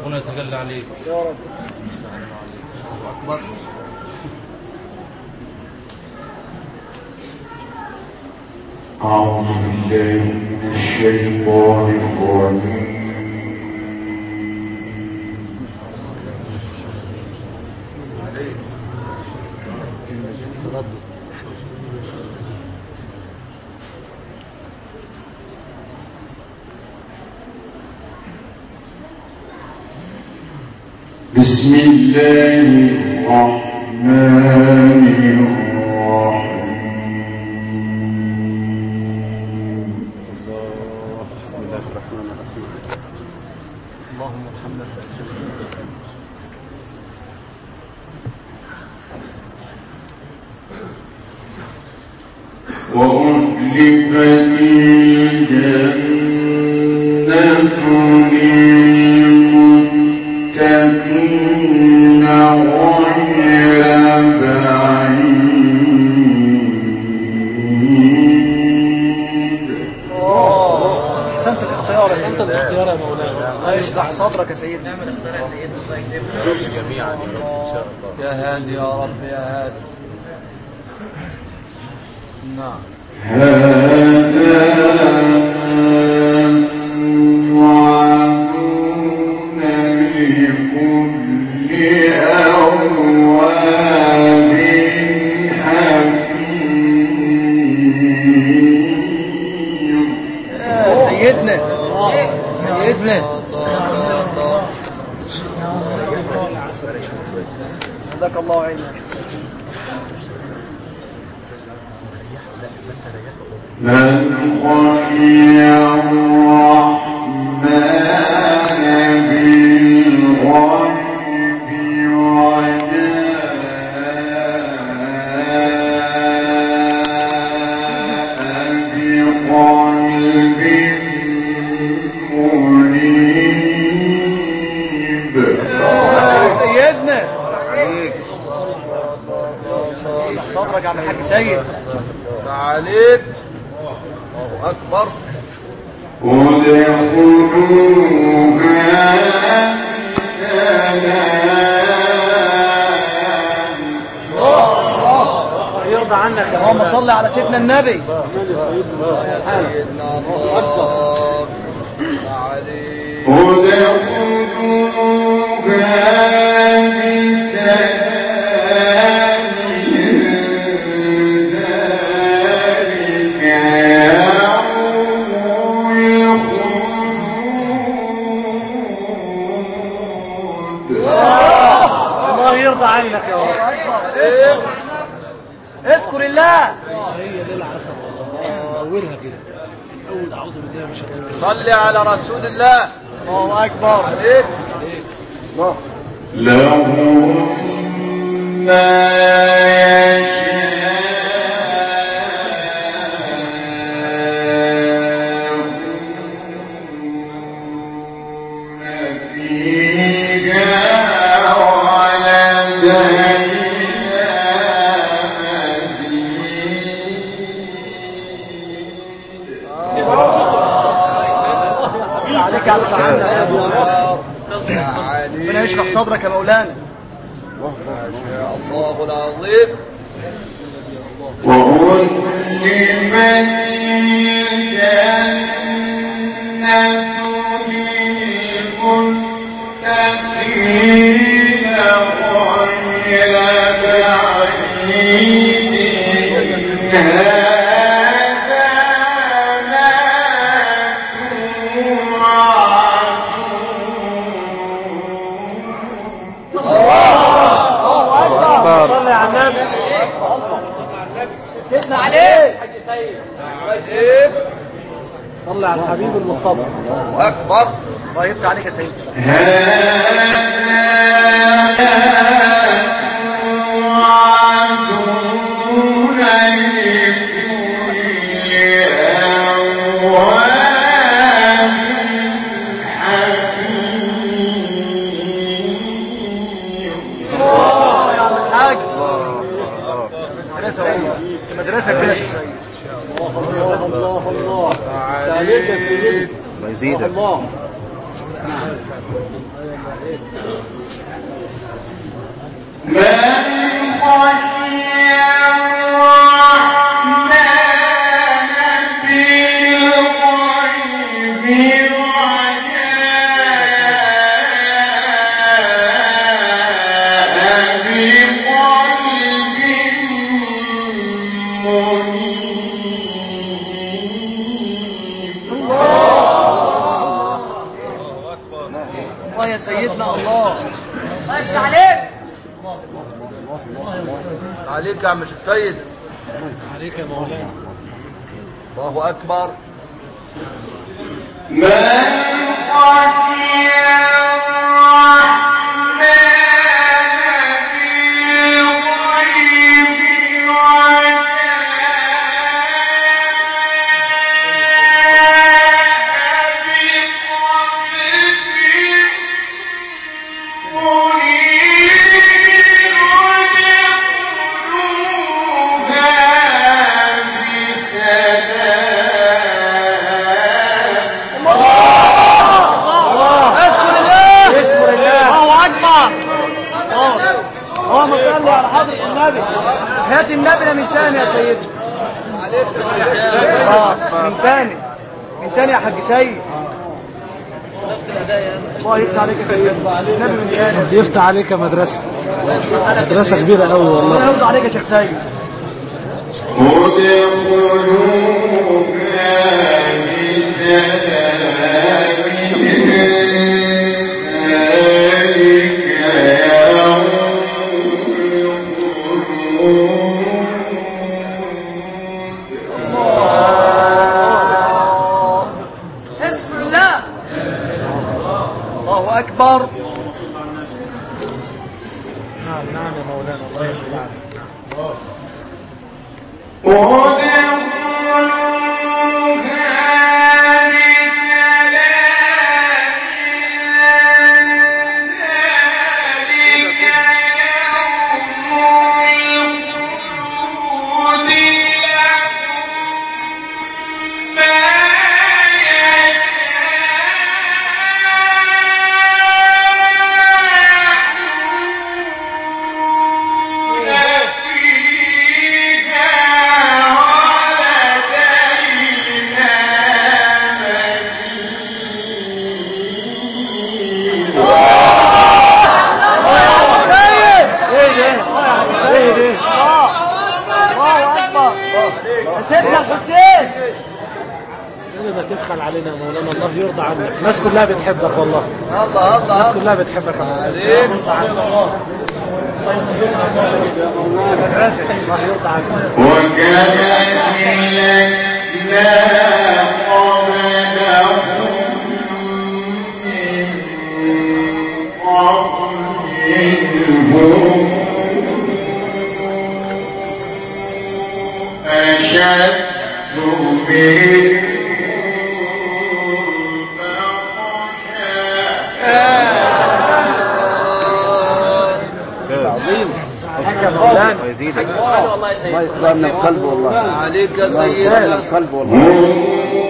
ربنا يتجلى عليك يا رب. أكبر. أعوذ بالله من الشيطان الرجيم. بسم الله الرحمن الرحيم. بسم الله الرحمن الرحيم. اللهم ارحمنا وأزلفت الجنة للمتقين غير بعيد. احسنت الاختيار، احسنت الاختيار يا مولانا. اشرح صدرك يا سيدنا. نعمل اختيار يا سيدنا. الله يكرمك جميعا ان شاء الله. يا هادي يا رب يا هادي. نعم. هذا وعدون لكل أواب حكيم. سيدنا سيدنا جزاك الله عينك. من خشي الرحمن بالغيب وجاء بقلب منيب. سيدنا صبرك يا عم الحاج سيد. عليك. الله أكبر. ادخلوها بسلام. الله يرضى عنك يا اللهم صل على سيدنا النبي. سيدنا الله عليك. يرضى عنك يا رب. اذكر الله. هي دي العسل والله. اولها كده اول اعوذ بالله من الشيطان الرجيم. صلي على رسول الله. الله اكبر. عليك. لهم ما يشاءون فيها عليك على ربنا يشرح صدرك يا مولانا. ما شاء الله العظيم. وأزلفت الجنة للمتقين غير بعيد. صلي على النبي. سيدنا عليه حاج سيد. صلي على الحبيب المصطفى. الله اكبر. الله يفتح عليك يا سيدي. مدرسة كده يا سيدي. الله الله الله. عليك يا سيدي. الله يزيدك. الله يا سيدنا الله عليك عليك يا عم الشيخ سيد عليك يا مولانا. الله اكبر. من خشي هات النبي من ثاني يا سيدي. من ثاني يا حاج سيد. الله يفتح عليك يا سيدي. النبي من ثاني يفتح عليك يا مدرسة كبيرة قوي والله. الله يرضى عليك يا شيخ سيد. أكبر. نعم يا مولانا الله يرضى سيدنا الحسين. ما تبخل علينا يا مولانا الله يرضى عنك. الناس كلها بتحبك والله. الله الناس كلها بتحبك يا مولانا. الله يرضى عنك. ويزيدك الله يكرمنا القلب والله. عليك يا سيدنا القلب والله.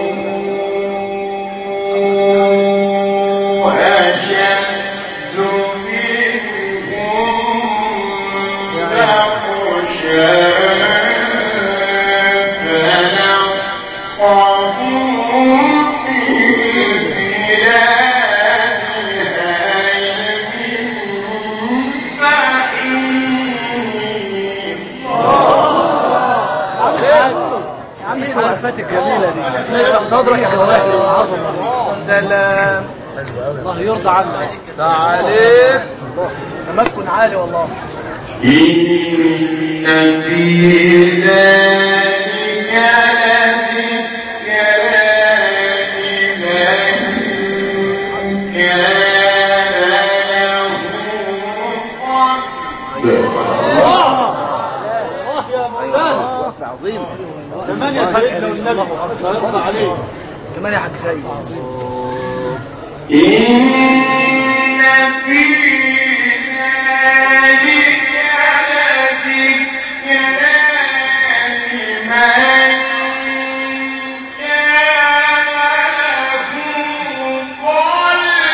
الوقفات الجميلة دي اشرح صدرك يا مولانا. العظمة دي. سلام. الله يرضى عنك. تعاليك تمكن عالي والله. إن في ذلك لذكرى لمن كان له قلب. عظيم. كمان يا سيدنا النبي الله عليك. كمان يا حاج سيد. إن في ذلك لذكرى لمن كان له قلب.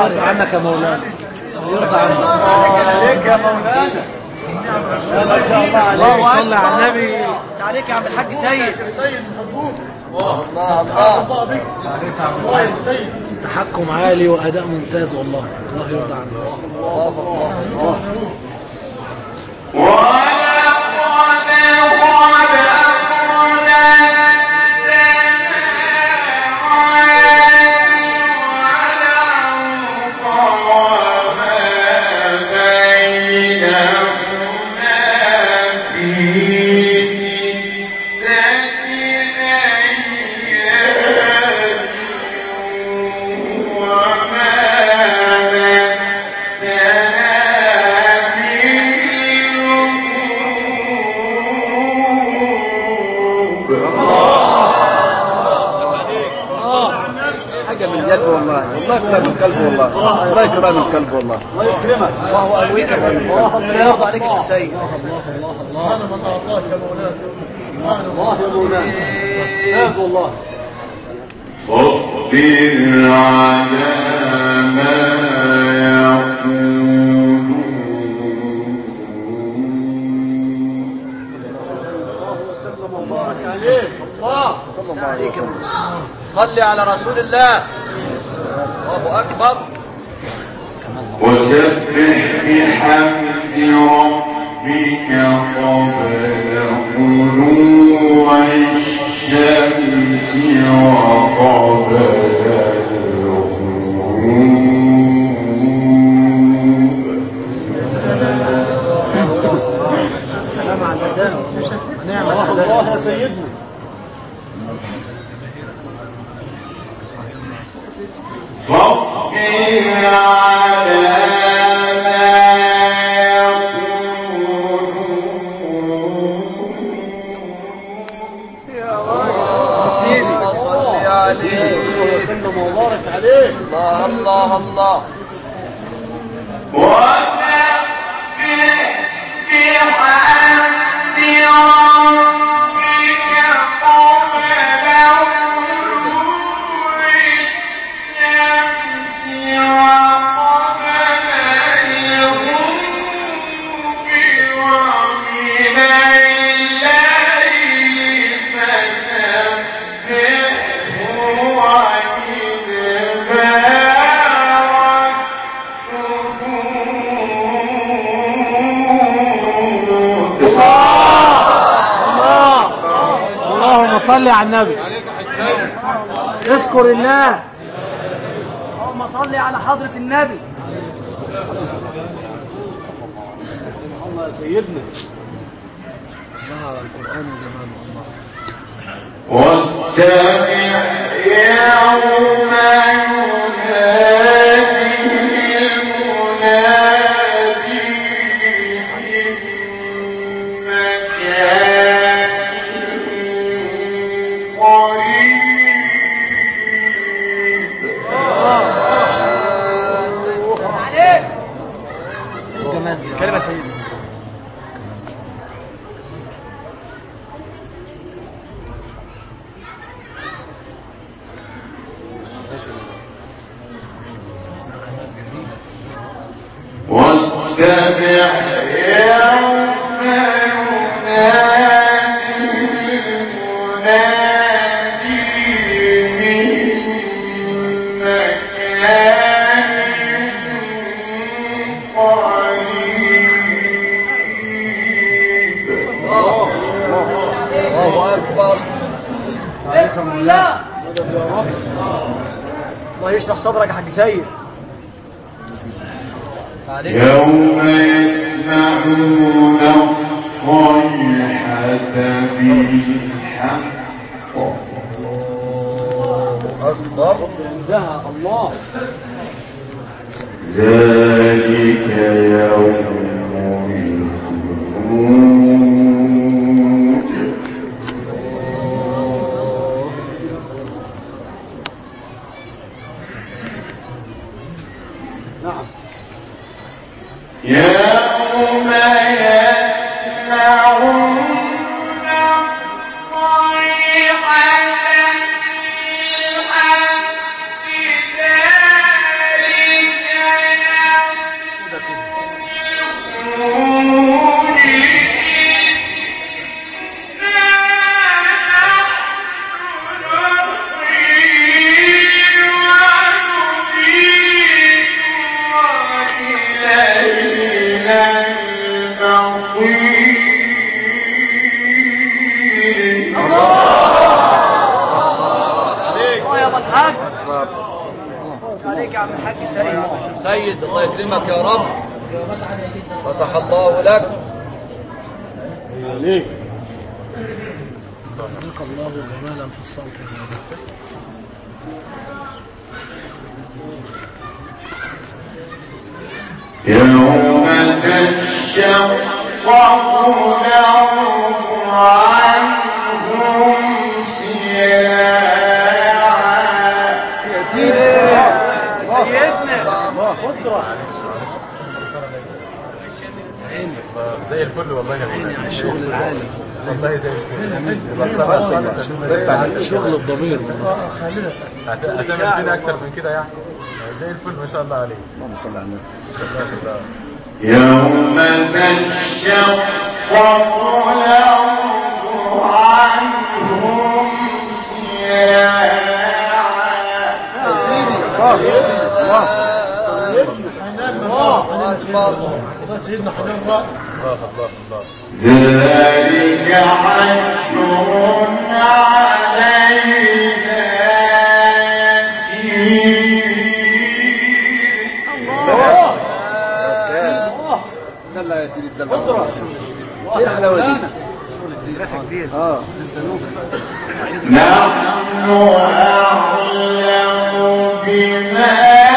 يرضى عنك يا مولانا، يرضى عنك. عليك يا مولانا. ما شاء الله عليك. الله صلى على النبي. عليك يا عم الحاج سيد. سيد مبروك. الله بك. الله يا سيد. تحكم عالي وأداء ممتاز والله، الله يرضى عنك. الله. الله يكرمك القلب والله. الله يكرمك. الله ألويك. الله يرضى عليك يا شيخ سيد. سبحان من أعطاك يا مولانا. سبحان الله يا مولانا. أستاذ والله. واصبر على ما يقولون. وسلم وبارك عليه. الله صلى الله عليك. صل على رسول الله. الله أكبر. وسبح بحمد ربك قبل طلوع الشمس وقبل الغروب. سلام على الأداء، نعم الله يا سيدنا. فاصبر على ما سيدي صل عليه وسلم وبارك عليه. الله الله الله. وسبح بحمد ربك قبل طلوع الشمس وقبل الغروب ومن الليل فسبحه وإدبار اللهم صل على النبي. اذكر الله. اللهم صل على حضرة النبي. الله يا سيدنا. الله على القرآن وجمال الله. واستمع يوم ينادي المنادي من مكان قريب. عليك. كلمة سيدنا. واستمع يوم ينادي المنادي من مكان قريب. الله أكبر. بسم الله. الله يشرح صدرك يا حاج سيد. يوم يسمعون الصيحة بالحق. أكبر. انتهى. الله. ذلك يوم الخروج. نعم. يوم يسمعون الصيحة بالحق. ذلك عليك يا عم الحاج سيد. سيد الله يكرمك يا رب. فتح الله لك. عليك. بارك الله جمالا في الصوت. يوم تشقق الأرض عنهم سياعا. سيدنا قدرة زي الفل والله يا عيني على الشغل العالي والله زي الفل. شغل الضمير. هتعمل فينا اكتر من كده يعني. زي الفل ما شاء الله عليك. اللهم صل على النبي. يوم تشقق الأرض عنهم سياعا. سيدي الله سيدنا حجر الله. ذلك حشر علينا دلع يا سيدي الدلع. قدرة ايه الحلاوه دي؟ مدرسه كبيره. نحن أعلم بما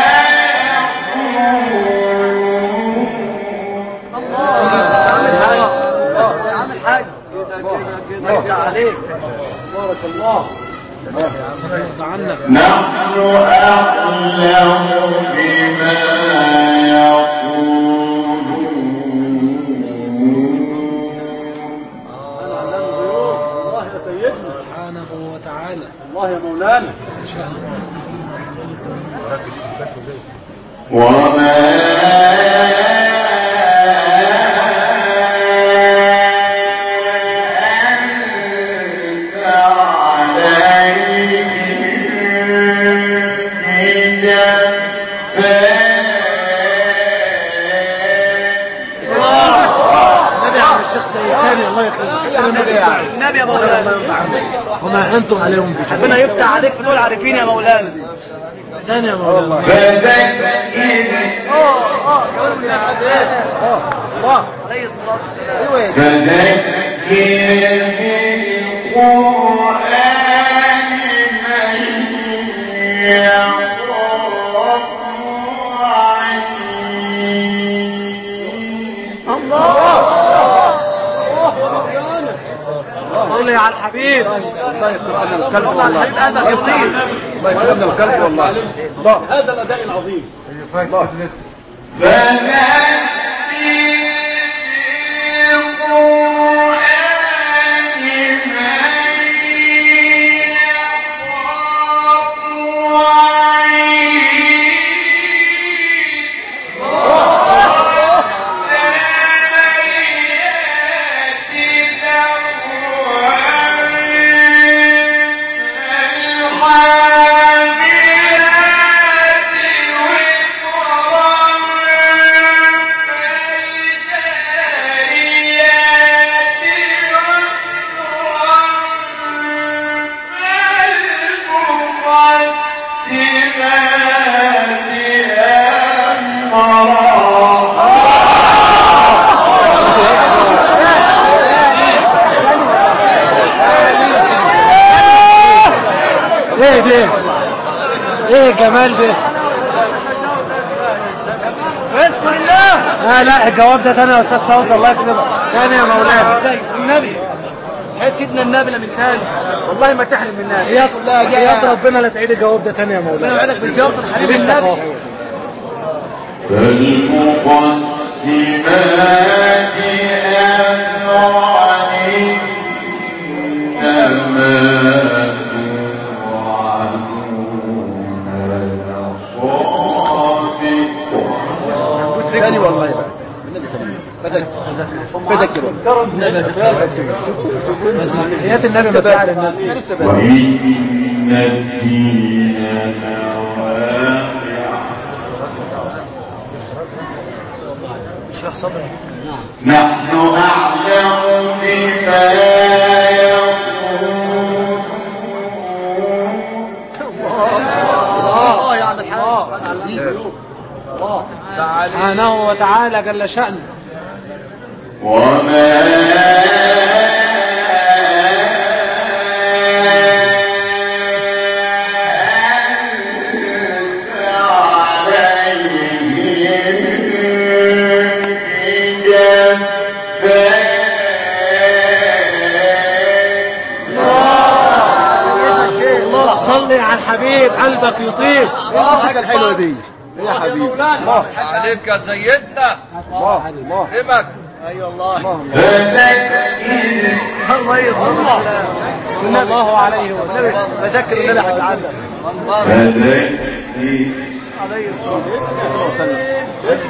عامل حاجة كده عليك. بارك الله. يرضى عنك. نحن أعلم بما سبحانه وتعالى. الله يا مولانا. وما أنت عليهم الله يكرمك. النبي يا مولانا. وما انتم عليهم ربنا يفتح عليك في دول عارفين يا مولانا. تاني يا مولانا. الله عليه الصلاة والسلام. فذكر بالقرآن من يخاف وعيد. صلي على الحبيب. الله يكرمنا القلب صلي على والله. الحبيب قلبك يطير. الله يكرمنا القلب والله. الله هذا الاداء العظيم. الله ايه جمال ده. اذكر الله. لا الجواب ده تاني يا استاذ فوزي. الله يكرمك. تاني يا مولانا. النبي حيث سيدنا النبي من تاني. والله ما تحرم منها. يا ربنا لا تعيد الجواب ده تاني يا مولانا. ربنا يوعدك بزيارة الحبيب النبي. فالمقدمات أمرا إنما توعدون لصادق. تاني والله بقى. فذكر حياة النبي مساعر الناس. وإن الدين لواقع. اشرح صدرك. نحن أعلم بما يقولون. يا عم الحاج. وتعالى جل شأنه. وما صلي على الحبيب قلبك يطيب. الموسيقى الحلوه دي يا حبيبي. عليك يا سيدنا. الله همك. ايوه الله الله يصلح صلى الله عليه وسلم. فذكر النبي حتى عندك عليه الصلاه والسلام.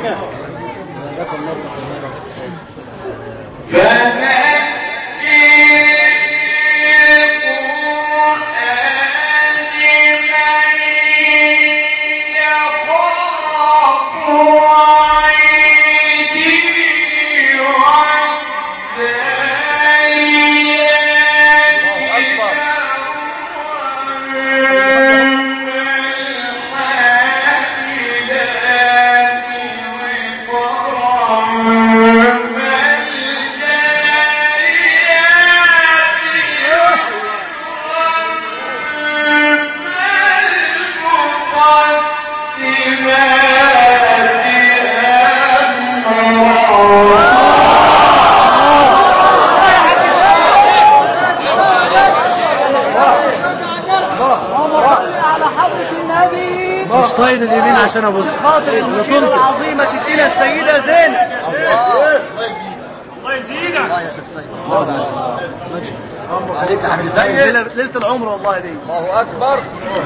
مش طايل اليمين عشان ابص خاطر المشكله العظيمه ستنا السيده زينب. الله يزيدك. الله يا شيخ سيد. عليك يا حبيبي سيد. ليله العمر والله دي. الله اكبر.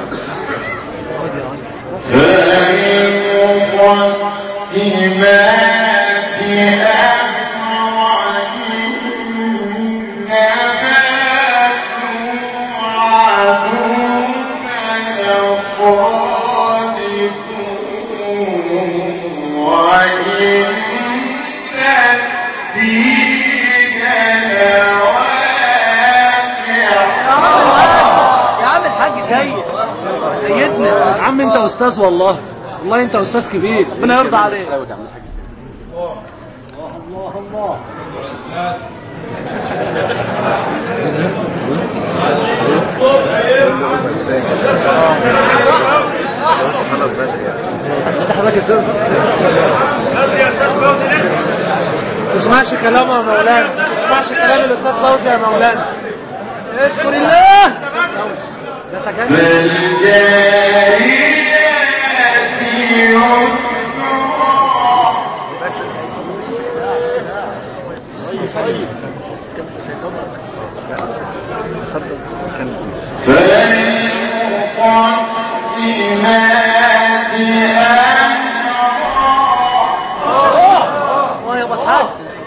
سيدنا يا عم انت استاذ والله انت استاذ كبير ربنا يرضى عليك. الله خلاص بدري يعني حضرتك يا استاذ فوزي لسه ما تسمعش كلامه يا مولانا. ما تسمعش كلام الاستاذ فوزي يا مولانا. اشكر الله. ده تجنن. الله يا بطل.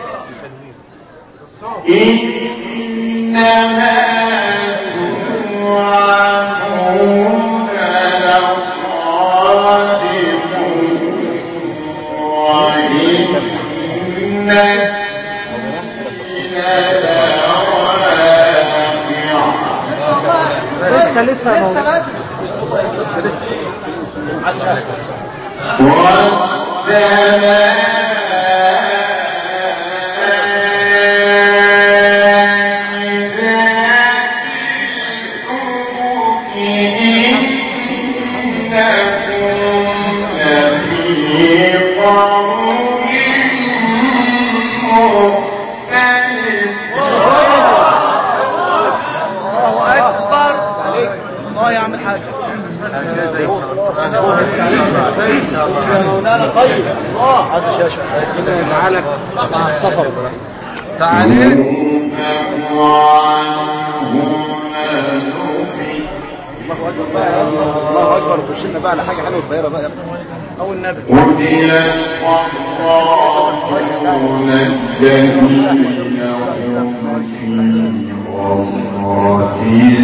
إنما توعدون لصادق وإن لسه طيب هذا شاشه تعالى السفر تعالى. الله اكبر. خش لنا بقى على حاجه حلوه صغيره بقى او النبي. قتل الضالون الذين هم في غمرة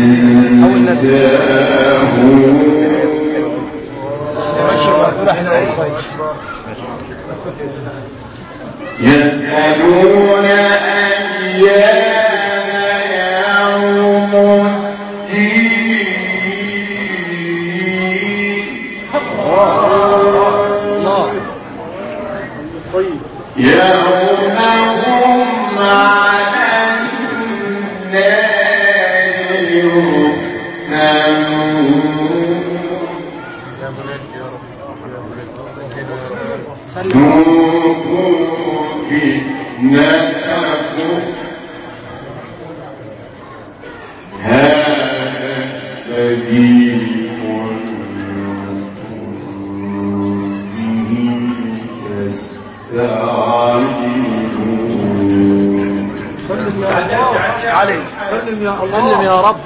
يسألون أيان يوم الدين. سلم يا رب.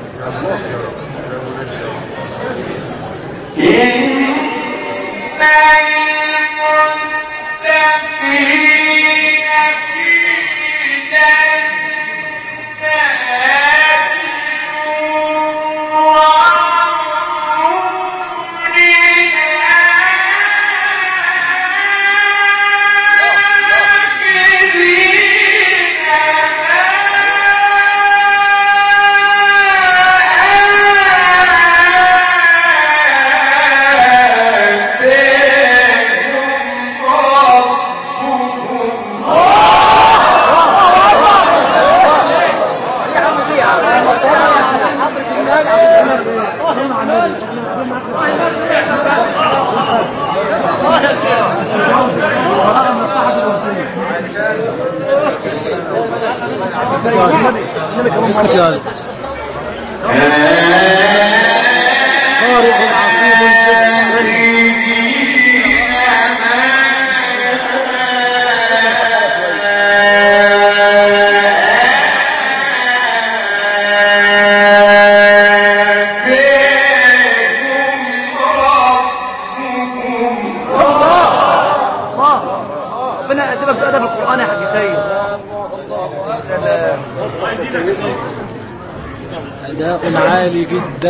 أداء عالي جدا.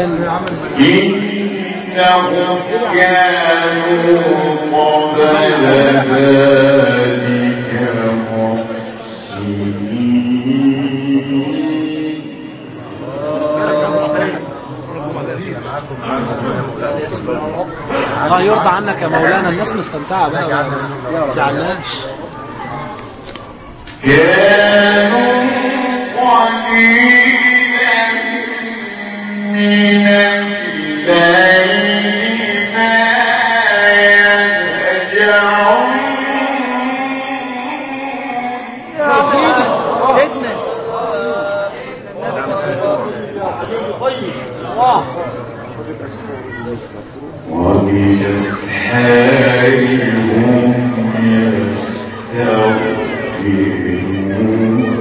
إنهم كانوا قبل ذلك الله يرضى عنك يا مولانا، الناس مستمتعة بقى ما زعلناش. كانوا قليلا من الليل ما يهجعون. وبالأسحار هم يستغفرون.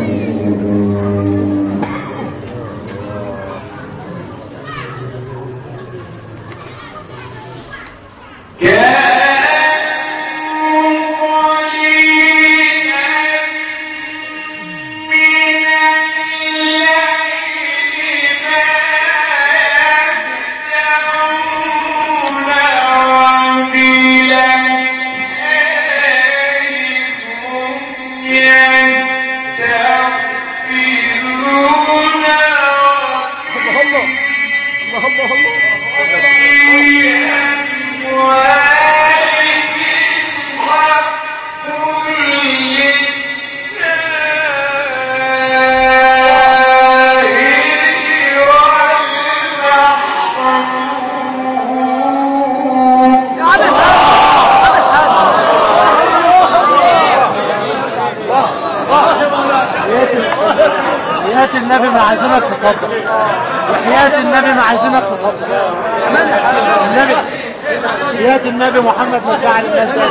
وحياة النبي ما عايزينك تصدق، وحياة النبي ما عايزينك تصدق النبي، حياة النبي محمد ما زعل الناس ده.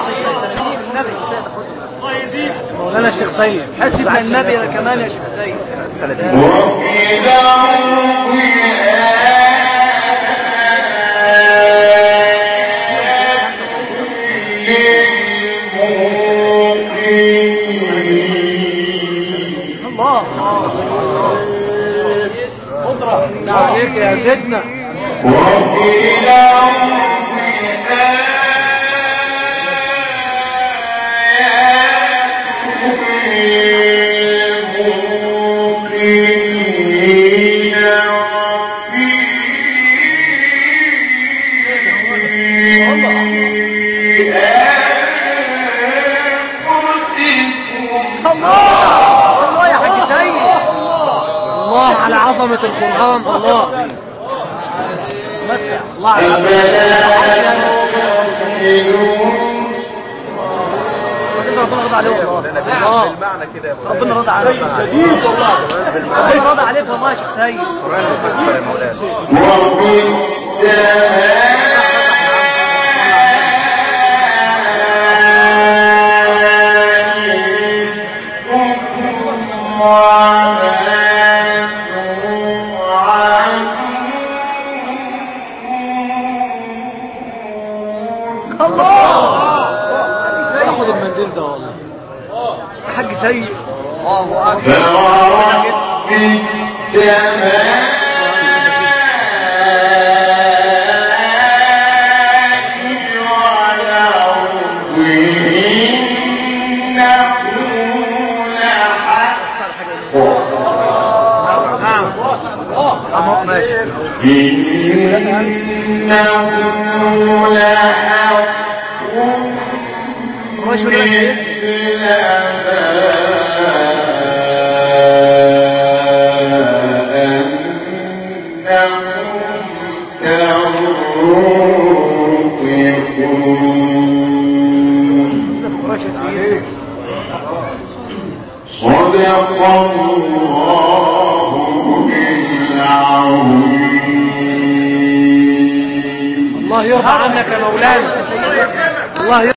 الله يزيد مولانا الشيخ سيد حسب النبي كمان يا شيخ سيد. عليك يا سيدنا. الله على عظمة القرآن. الله الله ربنا رضى عليك بالمعنى كده يا مولانا. ربنا رضى عليك جديد والله. ربنا رضى عليك والله يا شيخ سيد. يا مولانا. تاخد المنديل ده والله يا حاج سيد. الله أكبر. فرب السماء والأرض إنه لحق صدق الله العظيم. الله يرضى عنك يا مولانا. الله يرضى